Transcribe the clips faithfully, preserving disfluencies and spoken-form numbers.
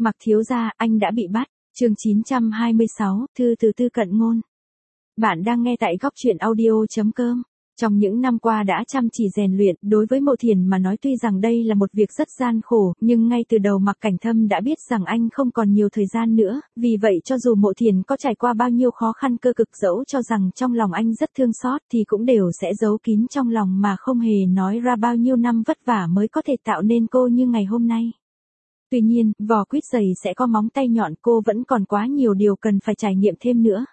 Mạc thiếu gia, anh đã bị bắt. Chương chín trăm hai mươi sáu, thư từ Tư Cận Ngôn. Bạn đang nghe tại góc truyện audio chấm com. Trong những năm qua đã chăm chỉ rèn luyện, đối với Mộ Thiền mà nói tuy rằng đây là một việc rất gian khổ, nhưng ngay từ đầu Mạc Cảnh Thâm đã biết rằng anh không còn nhiều thời gian nữa, vì vậy cho dù Mộ Thiền có trải qua bao nhiêu khó khăn cơ cực, dẫu cho rằng trong lòng anh rất thương xót thì cũng đều sẽ giấu kín trong lòng mà không hề nói ra bao nhiêu năm vất vả mới có thể tạo nên cô như ngày hôm nay. Tuy nhiên, vỏ quýt dày sẽ có móng tay nhọn, cô vẫn còn quá nhiều điều cần phải trải nghiệm thêm nữa.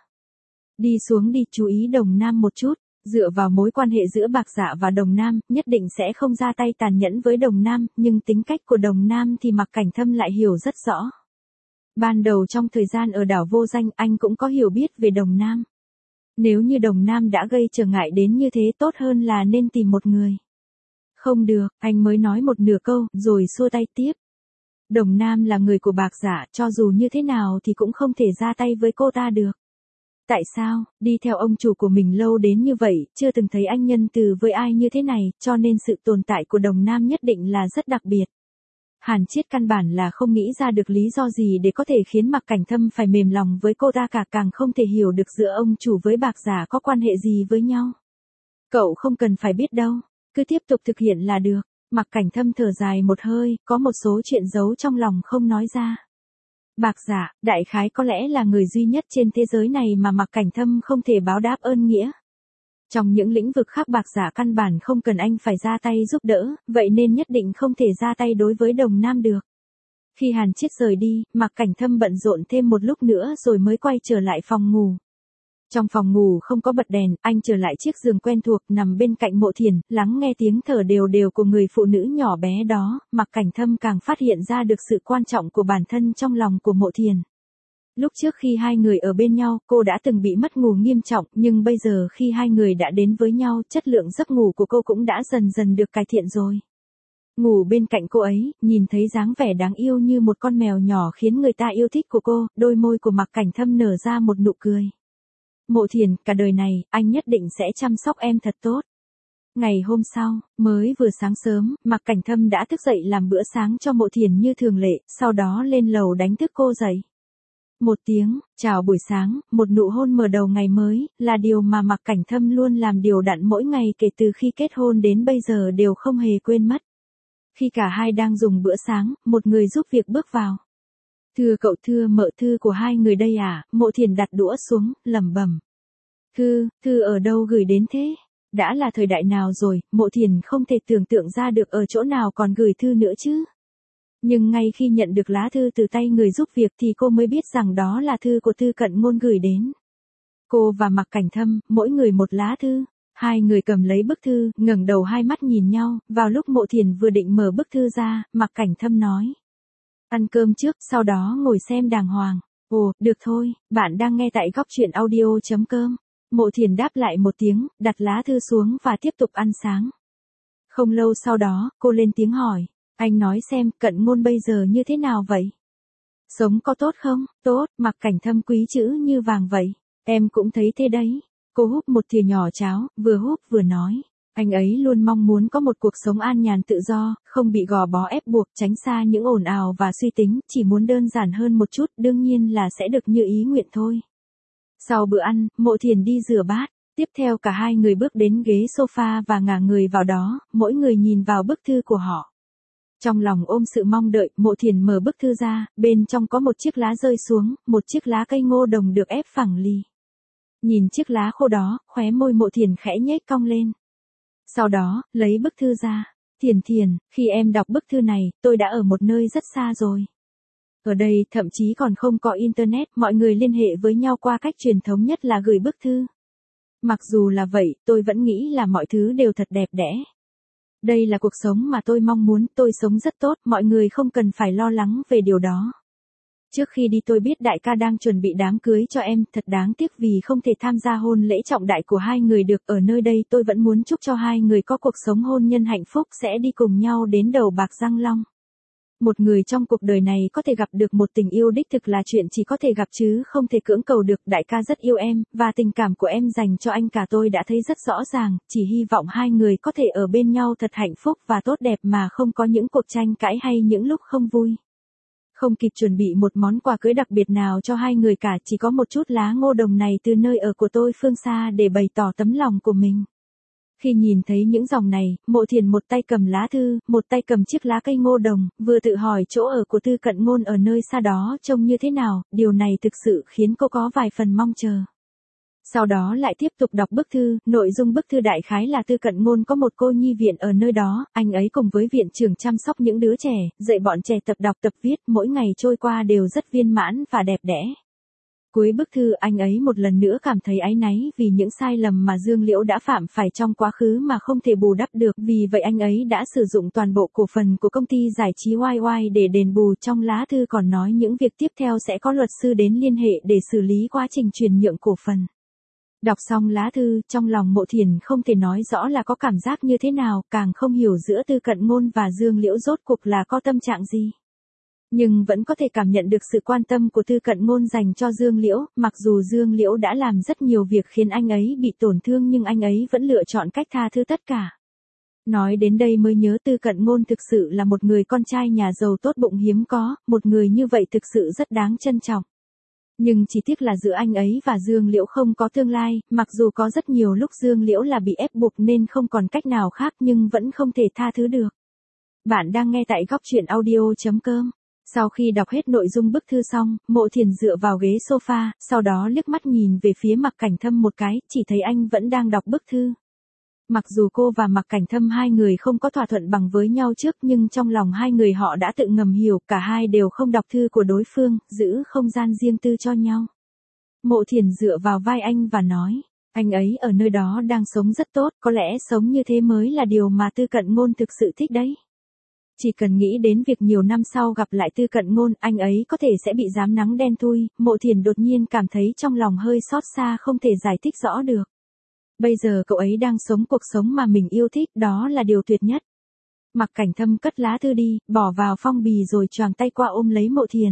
Đi xuống đi, chú ý Đồng Nam một chút. Dựa vào mối quan hệ giữa Bạc Dạ và Đồng Nam, nhất định sẽ không ra tay tàn nhẫn với Đồng Nam, nhưng tính cách của Đồng Nam thì Mạc Cảnh Thâm lại hiểu rất rõ. Ban đầu trong thời gian ở đảo Vô Danh, anh cũng có hiểu biết về Đồng Nam. Nếu như Đồng Nam đã gây trở ngại đến như thế, tốt hơn là nên tìm một người. Không được, anh mới nói một nửa câu, rồi xua tay tiếp. Đồng Nam là người của Bạc Dạ, cho dù như thế nào thì cũng không thể ra tay với cô ta được. Tại sao, đi theo ông chủ của mình lâu đến như vậy, chưa từng thấy anh nhân từ với ai như thế này, cho nên sự tồn tại của Đồng Nam nhất định là rất đặc biệt. Hàn Chiết căn bản là không nghĩ ra được lý do gì để có thể khiến Mạc Cảnh Thâm phải mềm lòng với cô ta cả, càng không thể hiểu được giữa ông chủ với Bạc Dạ có quan hệ gì với nhau. Cậu không cần phải biết đâu, cứ tiếp tục thực hiện là được. Mạc Cảnh Thâm thở dài một hơi, có một số chuyện giấu trong lòng không nói ra. Bạc Dạ, đại khái có lẽ là người duy nhất trên thế giới này mà Mạc Cảnh Thâm không thể báo đáp ơn nghĩa. Trong những lĩnh vực khác Bạc Dạ căn bản không cần anh phải ra tay giúp đỡ, vậy nên nhất định không thể ra tay đối với Đồng Nam được. Khi Hàn Chiết rời đi, Mạc Cảnh Thâm bận rộn thêm một lúc nữa rồi mới quay trở lại phòng ngủ. Trong phòng ngủ không có bật đèn, anh trở lại chiếc giường quen thuộc, nằm bên cạnh Mộ Thiền, lắng nghe tiếng thở đều đều của người phụ nữ nhỏ bé đó, Mạc Cảnh Thâm càng phát hiện ra được sự quan trọng của bản thân trong lòng của Mộ Thiền. Lúc trước khi hai người ở bên nhau, cô đã từng bị mất ngủ nghiêm trọng, nhưng bây giờ khi hai người đã đến với nhau, chất lượng giấc ngủ của cô cũng đã dần dần được cải thiện rồi. Ngủ bên cạnh cô ấy, nhìn thấy dáng vẻ đáng yêu như một con mèo nhỏ khiến người ta yêu thích của cô, đôi môi của Mạc Cảnh Thâm nở ra một nụ cười. Mộ Thiền, cả đời này, anh nhất định sẽ chăm sóc em thật tốt. Ngày hôm sau, mới vừa sáng sớm, Mạc Cảnh Thâm đã thức dậy làm bữa sáng cho Mộ Thiền như thường lệ, sau đó lên lầu đánh thức cô dậy. Một tiếng, chào buổi sáng, một nụ hôn mở đầu ngày mới, là điều mà Mạc Cảnh Thâm luôn làm điều đặn mỗi ngày kể từ khi kết hôn đến bây giờ đều không hề quên mất. Khi cả hai đang dùng bữa sáng, một người giúp việc bước vào. Thưa cậu, thưa mợ, thư của hai người đây à? Mộ Thiền đặt đũa xuống, lẩm bẩm. Thư, thư ở đâu gửi đến thế? Đã là thời đại nào rồi, Mộ Thiền không thể tưởng tượng ra được ở chỗ nào còn gửi thư nữa chứ. Nhưng ngay khi nhận được lá thư từ tay người giúp việc thì cô mới biết rằng đó là thư của Tư Cận Ngôn gửi đến. Cô và Mạc Cảnh Thâm, mỗi người một lá thư. Hai người cầm lấy bức thư, ngẩng đầu hai mắt nhìn nhau, vào lúc Mộ Thiền vừa định mở bức thư ra, Mạc Cảnh Thâm nói. Ăn cơm trước, sau đó ngồi xem đàng hoàng. Ồ, được thôi, bạn đang nghe tại góc truyện audio chấm com. Mộ Thiền đáp lại một tiếng, đặt lá thư xuống và tiếp tục ăn sáng. Không lâu sau đó, cô lên tiếng hỏi. Anh nói xem, Cận Ngôn bây giờ như thế nào vậy? Sống có tốt không? Tốt, Mạc Cảnh Thâm quý chữ như vàng vậy. Em cũng thấy thế đấy. Cô húp một thìa nhỏ cháo, vừa húp vừa nói. Anh ấy luôn mong muốn có một cuộc sống an nhàn tự do, không bị gò bó ép buộc, tránh xa những ồn ào và suy tính, chỉ muốn đơn giản hơn một chút, đương nhiên là sẽ được như ý nguyện thôi. Sau bữa ăn, Mộ Thiền đi rửa bát, tiếp theo cả hai người bước đến ghế sofa và ngả người vào đó, mỗi người nhìn vào bức thư của họ. Trong lòng ôm sự mong đợi, Mộ Thiền mở bức thư ra, bên trong có một chiếc lá rơi xuống, một chiếc lá cây ngô đồng được ép phẳng lì. Nhìn chiếc lá khô đó, khóe môi Mộ Thiền khẽ nhếch cong lên. Sau đó, lấy bức thư ra. Thiền Thiền, khi em đọc bức thư này, tôi đã ở một nơi rất xa rồi. Ở đây thậm chí còn không có internet, mọi người liên hệ với nhau qua cách truyền thống nhất là gửi bức thư. Mặc dù là vậy, tôi vẫn nghĩ là mọi thứ đều thật đẹp đẽ. Đây là cuộc sống mà tôi mong muốn, tôi sống rất tốt, mọi người không cần phải lo lắng về điều đó. Trước khi đi tôi biết đại ca đang chuẩn bị đám cưới cho em, thật đáng tiếc vì không thể tham gia hôn lễ trọng đại của hai người được. Ở nơi đây tôi vẫn muốn chúc cho hai người có cuộc sống hôn nhân hạnh phúc, sẽ đi cùng nhau đến đầu bạc răng long. Một người trong cuộc đời này có thể gặp được một tình yêu đích thực là chuyện chỉ có thể gặp chứ không thể cưỡng cầu được. Đại ca rất yêu em, và tình cảm của em dành cho anh cả tôi đã thấy rất rõ ràng, chỉ hy vọng hai người có thể ở bên nhau thật hạnh phúc và tốt đẹp mà không có những cuộc tranh cãi hay những lúc không vui. Không kịp chuẩn bị một món quà cưới đặc biệt nào cho hai người cả, chỉ có một chút lá ngô đồng này từ nơi ở của tôi phương xa để bày tỏ tấm lòng của mình. Khi nhìn thấy những dòng này, Mộ Thiền một tay cầm lá thư, một tay cầm chiếc lá cây ngô đồng, vừa tự hỏi chỗ ở của Tư Cận Ngôn ở nơi xa đó trông như thế nào, điều này thực sự khiến cô có vài phần mong chờ. Sau đó lại tiếp tục đọc bức thư, nội dung bức thư đại khái là Tư Cận Ngôn có một cô nhi viện ở nơi đó, anh ấy cùng với viện trưởng chăm sóc những đứa trẻ, dạy bọn trẻ tập đọc tập viết, mỗi ngày trôi qua đều rất viên mãn và đẹp đẽ. Cuối bức thư anh ấy một lần nữa cảm thấy áy náy vì những sai lầm mà Dương Liễu đã phạm phải trong quá khứ mà không thể bù đắp được, vì vậy anh ấy đã sử dụng toàn bộ cổ phần của công ty giải trí Y Y để đền bù. Trong lá thư còn nói những việc tiếp theo sẽ có luật sư đến liên hệ để xử lý quá trình chuyển nhượng cổ phần. Đọc xong lá thư, trong lòng Mộ Thiền không thể nói rõ là có cảm giác như thế nào, càng không hiểu giữa Tư Cận Ngôn và Dương Liễu rốt cuộc là có tâm trạng gì. Nhưng vẫn có thể cảm nhận được sự quan tâm của Tư Cận Ngôn dành cho Dương Liễu, mặc dù Dương Liễu đã làm rất nhiều việc khiến anh ấy bị tổn thương nhưng anh ấy vẫn lựa chọn cách tha thứ tất cả. Nói đến đây mới nhớ Tư Cận Ngôn thực sự là một người con trai nhà giàu tốt bụng hiếm có, một người như vậy thực sự rất đáng trân trọng. Nhưng chỉ tiếc là giữa anh ấy và Dương Liễu không có tương lai, mặc dù có rất nhiều lúc Dương Liễu là bị ép buộc nên không còn cách nào khác nhưng vẫn không thể tha thứ được. Bạn đang nghe tại góc truyện audio chấm com. Sau khi đọc hết nội dung bức thư xong, Mộ Thiền dựa vào ghế sofa, sau đó liếc mắt nhìn về phía Mạc Cảnh Thâm một cái, chỉ thấy anh vẫn đang đọc bức thư. Mặc dù cô và Mạc Cảnh Thâm hai người không có thỏa thuận bằng với nhau trước nhưng trong lòng hai người họ đã tự ngầm hiểu, cả hai đều không đọc thư của đối phương, giữ không gian riêng tư cho nhau. Mộ Thiền dựa vào vai anh và nói, anh ấy ở nơi đó đang sống rất tốt, có lẽ sống như thế mới là điều mà Tư Cận Ngôn thực sự thích đấy. Chỉ cần nghĩ đến việc nhiều năm sau gặp lại Tư Cận Ngôn, anh ấy có thể sẽ bị rám nắng đen thui, Mộ Thiền đột nhiên cảm thấy trong lòng hơi xót xa không thể giải thích rõ được. Bây giờ cậu ấy đang sống cuộc sống mà mình yêu thích, đó là điều tuyệt nhất. Mạc Cảnh Thâm cất lá thư đi, bỏ vào phong bì rồi choàng tay qua ôm lấy Mộ Thiền.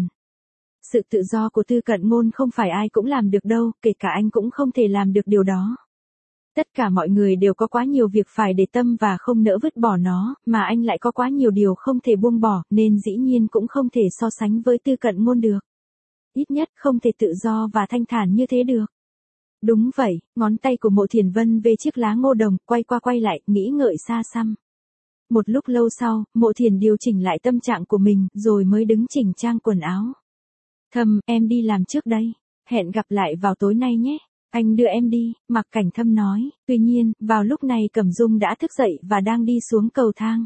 Sự tự do của Tư Cận Ngôn không phải ai cũng làm được đâu, kể cả anh cũng không thể làm được điều đó. Tất cả mọi người đều có quá nhiều việc phải để tâm và không nỡ vứt bỏ nó, mà anh lại có quá nhiều điều không thể buông bỏ, nên dĩ nhiên cũng không thể so sánh với Tư Cận Ngôn được. Ít nhất không thể tự do và thanh thản như thế được. Đúng vậy, ngón tay của Mộ Thiền vân về chiếc lá ngô đồng, quay qua quay lại, nghĩ ngợi xa xăm. Một lúc lâu sau, Mộ Thiền điều chỉnh lại tâm trạng của mình, rồi mới đứng chỉnh trang quần áo. Thâm, em đi làm trước đây. Hẹn gặp lại vào tối nay nhé. Anh đưa em đi, Mạc Cảnh Thâm nói. Tuy nhiên, vào lúc này Cẩm Dung đã thức dậy và đang đi xuống cầu thang.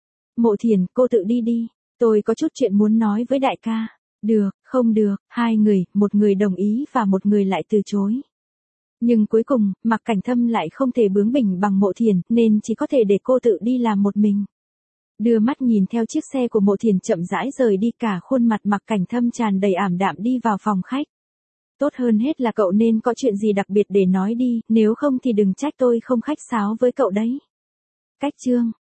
Mộ Thiền, cô tự đi đi. Tôi có chút chuyện muốn nói với đại ca. Được, không được, hai người, một người đồng ý và một người lại từ chối. Nhưng cuối cùng, Mạc Cảnh Thâm lại không thể bướng bỉnh bằng Mộ Thiền, nên chỉ có thể để cô tự đi làm một mình. Đưa mắt nhìn theo chiếc xe của Mộ Thiền chậm rãi rời đi, cả khuôn mặt Mạc Cảnh Thâm tràn đầy ảm đạm đi vào phòng khách. Tốt hơn hết là cậu nên có chuyện gì đặc biệt để nói đi, nếu không thì đừng trách tôi không khách sáo với cậu đấy. Cách chương